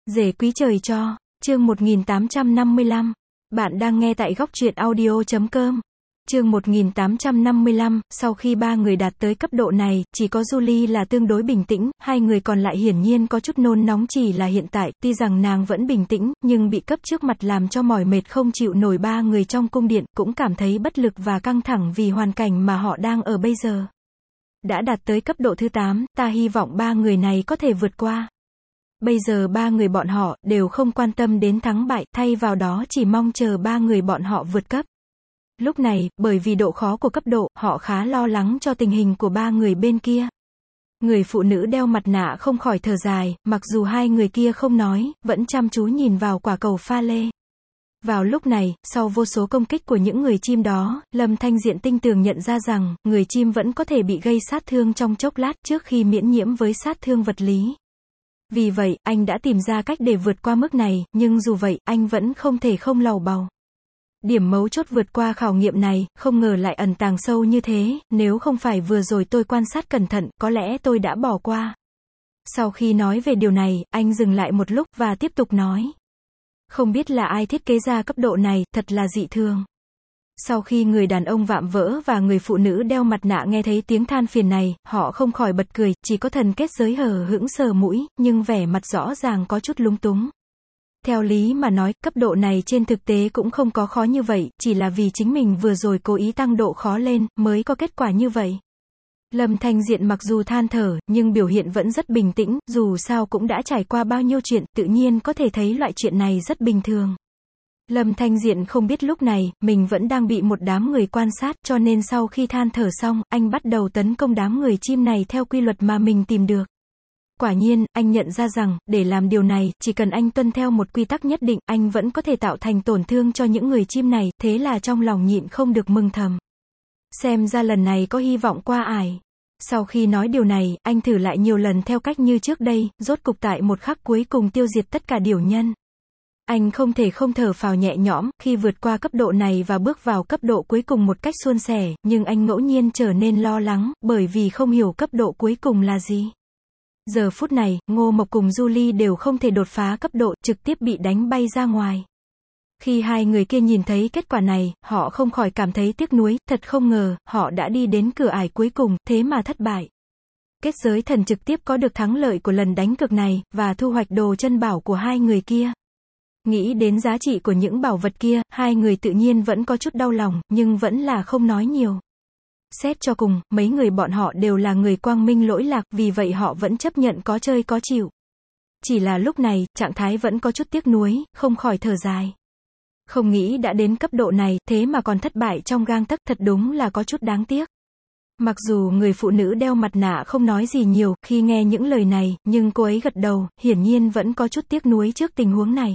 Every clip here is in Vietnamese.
Rể quý trời cho, chương 1855. Bạn đang nghe tại góc truyện audio.com. Chương 1855, sau khi ba người đạt tới cấp độ này, chỉ có Julie là tương đối bình tĩnh, hai người còn lại hiển nhiên có chút nôn nóng. Chỉ là hiện tại, tuy rằng nàng vẫn bình tĩnh, nhưng bị cấp trước mặt làm cho mỏi mệt không chịu nổi. Ba người trong cung điện, cũng cảm thấy bất lực và căng thẳng vì hoàn cảnh mà họ đang ở bây giờ. Đã đạt tới cấp độ thứ 8, ta hy vọng ba người này có thể vượt qua. Bây giờ ba người bọn họ đều không quan tâm đến thắng bại, thay vào đó chỉ mong chờ ba người bọn họ vượt cấp. Lúc này, bởi vì độ khó của cấp độ, họ khá lo lắng cho tình hình của ba người bên kia. Người phụ nữ đeo mặt nạ không khỏi thở dài, mặc dù hai người kia không nói, vẫn chăm chú nhìn vào quả cầu pha lê. Vào lúc này, sau vô số công kích của những người chim đó, Lâm Thanh Diện tinh tường nhận ra rằng, người chim vẫn có thể bị gây sát thương trong chốc lát trước khi miễn nhiễm với sát thương vật lý. Vì vậy, anh đã tìm ra cách để vượt qua mức này, nhưng dù vậy, anh vẫn không thể không lầu bầu. Điểm mấu chốt vượt qua khảo nghiệm này, không ngờ lại ẩn tàng sâu như thế, nếu không phải vừa rồi tôi quan sát cẩn thận, có lẽ tôi đã bỏ qua. Sau khi nói về điều này, anh dừng lại một lúc và tiếp tục nói. Không biết là ai thiết kế ra cấp độ này, thật là dị thường. Sau khi người đàn ông vạm vỡ và người phụ nữ đeo mặt nạ nghe thấy tiếng than phiền này, họ không khỏi bật cười, chỉ có thần kết giới hờ hững sờ mũi, nhưng vẻ mặt rõ ràng có chút lúng túng. Theo lý mà nói, cấp độ này trên thực tế cũng không có khó như vậy, chỉ là vì chính mình vừa rồi cố ý tăng độ khó lên, mới có kết quả như vậy. Lâm Thanh Diện mặc dù than thở, nhưng biểu hiện vẫn rất bình tĩnh, dù sao cũng đã trải qua bao nhiêu chuyện, tự nhiên có thể thấy loại chuyện này rất bình thường. Lâm Thanh Diện không biết lúc này, mình vẫn đang bị một đám người quan sát, cho nên sau khi than thở xong, anh bắt đầu tấn công đám người chim này theo quy luật mà mình tìm được. Quả nhiên, anh nhận ra rằng, để làm điều này, chỉ cần anh tuân theo một quy tắc nhất định, anh vẫn có thể tạo thành tổn thương cho những người chim này, thế là trong lòng nhịn không được mừng thầm. Xem ra lần này có hy vọng qua ải. Sau khi nói điều này, anh thử lại nhiều lần theo cách như trước đây, rốt cục tại một khắc cuối cùng tiêu diệt tất cả điểu nhân. Anh không thể không thở phào nhẹ nhõm, khi vượt qua cấp độ này và bước vào cấp độ cuối cùng một cách suôn sẻ, nhưng anh ngẫu nhiên trở nên lo lắng, bởi vì không hiểu cấp độ cuối cùng là gì. Giờ phút này, Ngô Mộc cùng Julie đều không thể đột phá cấp độ, trực tiếp bị đánh bay ra ngoài. Khi hai người kia nhìn thấy kết quả này, họ không khỏi cảm thấy tiếc nuối, thật không ngờ, họ đã đi đến cửa ải cuối cùng, thế mà thất bại. Kết giới thần trực tiếp có được thắng lợi của lần đánh cược này, và thu hoạch đồ chân bảo của hai người kia. Nghĩ đến giá trị của những bảo vật kia, hai người tự nhiên vẫn có chút đau lòng, nhưng vẫn là không nói nhiều. Xét cho cùng, mấy người bọn họ đều là người quang minh lỗi lạc, vì vậy họ vẫn chấp nhận có chơi có chịu. Chỉ là lúc này, trạng thái vẫn có chút tiếc nuối, không khỏi thở dài. Không nghĩ đã đến cấp độ này, thế mà còn thất bại trong gang tấc, thật đúng là có chút đáng tiếc. Mặc dù người phụ nữ đeo mặt nạ không nói gì nhiều, khi nghe những lời này, nhưng cô ấy gật đầu, hiển nhiên vẫn có chút tiếc nuối trước tình huống này.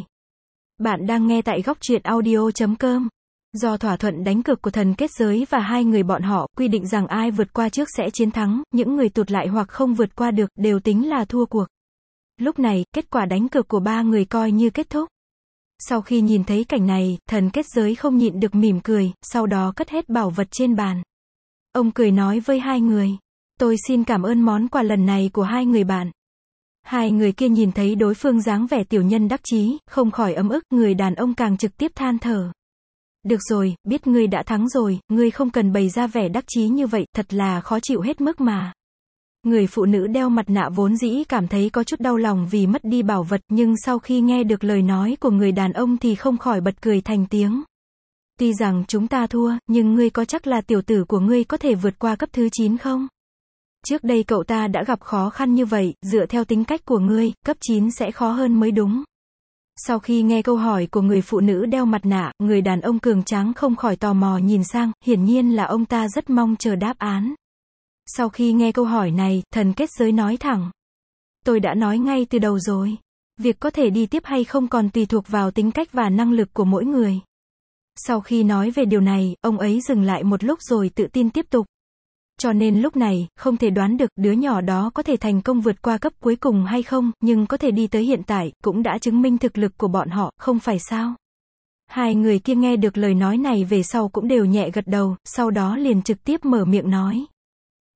Bạn đang nghe tại góc truyện audio.com. Do thỏa thuận đánh cược của thần kết giới và hai người bọn họ, quy định rằng ai vượt qua trước sẽ chiến thắng, những người tụt lại hoặc không vượt qua được, đều tính là thua cuộc. Lúc này, kết quả đánh cược của ba người coi như kết thúc. Sau khi nhìn thấy cảnh này, thần kết giới không nhịn được mỉm cười, sau đó cất hết bảo vật trên bàn. Ông cười nói với hai người, tôi xin cảm ơn món quà lần này của hai người bạn. Hai người kia nhìn thấy đối phương dáng vẻ tiểu nhân đắc chí, không khỏi ấm ức, người đàn ông càng trực tiếp than thở. Được rồi, biết ngươi đã thắng rồi, ngươi không cần bày ra vẻ đắc chí như vậy, thật là khó chịu hết mức mà. Người phụ nữ đeo mặt nạ vốn dĩ cảm thấy có chút đau lòng vì mất đi bảo vật, nhưng sau khi nghe được lời nói của người đàn ông thì không khỏi bật cười thành tiếng. Tuy rằng chúng ta thua, nhưng ngươi có chắc là tiểu tử của ngươi có thể vượt qua cấp thứ 9 không? Trước đây cậu ta đã gặp khó khăn như vậy, dựa theo tính cách của ngươi, cấp 9 sẽ khó hơn mới đúng. Sau khi nghe câu hỏi của người phụ nữ đeo mặt nạ, người đàn ông cường tráng không khỏi tò mò nhìn sang, hiển nhiên là ông ta rất mong chờ đáp án. Sau khi nghe câu hỏi này, thần kết giới nói thẳng. Tôi đã nói ngay từ đầu rồi. Việc có thể đi tiếp hay không còn tùy thuộc vào tính cách và năng lực của mỗi người. Sau khi nói về điều này, ông ấy dừng lại một lúc rồi tự tin tiếp tục. Cho nên lúc này, không thể đoán được đứa nhỏ đó có thể thành công vượt qua cấp cuối cùng hay không, nhưng có thể đi tới hiện tại, cũng đã chứng minh thực lực của bọn họ, không phải sao? Hai người kia nghe được lời nói này về sau cũng đều nhẹ gật đầu, sau đó liền trực tiếp mở miệng nói.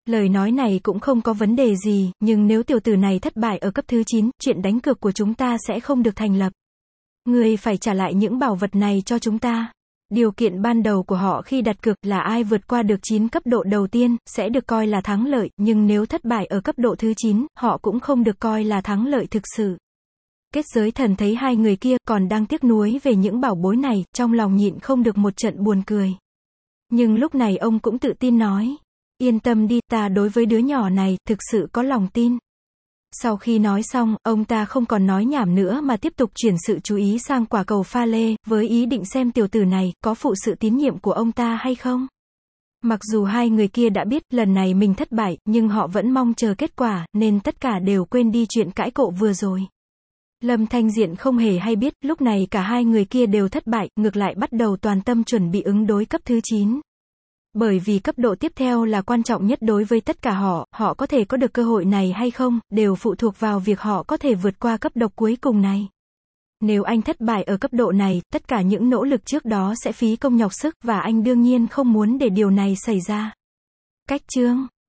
Lời nói này cũng không có vấn đề gì, nhưng nếu tiểu tử này thất bại ở cấp thứ 9, chuyện đánh cược của chúng ta sẽ không được thành lập. Ngươi phải trả lại những bảo vật này cho chúng ta. Điều kiện ban đầu của họ khi đặt cược là ai vượt qua được 9 cấp độ đầu tiên, sẽ được coi là thắng lợi, nhưng nếu thất bại ở cấp độ thứ 9, họ cũng không được coi là thắng lợi thực sự. Kết giới thần thấy hai người kia còn đang tiếc nuối về những bảo bối này, trong lòng nhịn không được một trận buồn cười. Nhưng lúc này ông cũng tự tin nói, yên tâm đi, ta đối với đứa nhỏ này, thực sự có lòng tin. Sau khi nói xong, ông ta không còn nói nhảm nữa mà tiếp tục chuyển sự chú ý sang quả cầu pha lê, với ý định xem tiểu tử này, có phụ sự tín nhiệm của ông ta hay không. Mặc dù hai người kia đã biết, lần này mình thất bại, nhưng họ vẫn mong chờ kết quả, nên tất cả đều quên đi chuyện cãi cộ vừa rồi. Lâm Thanh Diện không hề hay biết, lúc này cả hai người kia đều thất bại, ngược lại bắt đầu toàn tâm chuẩn bị ứng đối cấp thứ 9. Bởi vì cấp độ tiếp theo là quan trọng nhất đối với tất cả họ có thể có được cơ hội này hay không, đều phụ thuộc vào việc họ có thể vượt qua cấp độc cuối cùng này. Nếu anh thất bại ở cấp độ này, tất cả những nỗ lực trước đó sẽ phí công nhọc sức, và anh đương nhiên không muốn để điều này xảy ra. Cách chương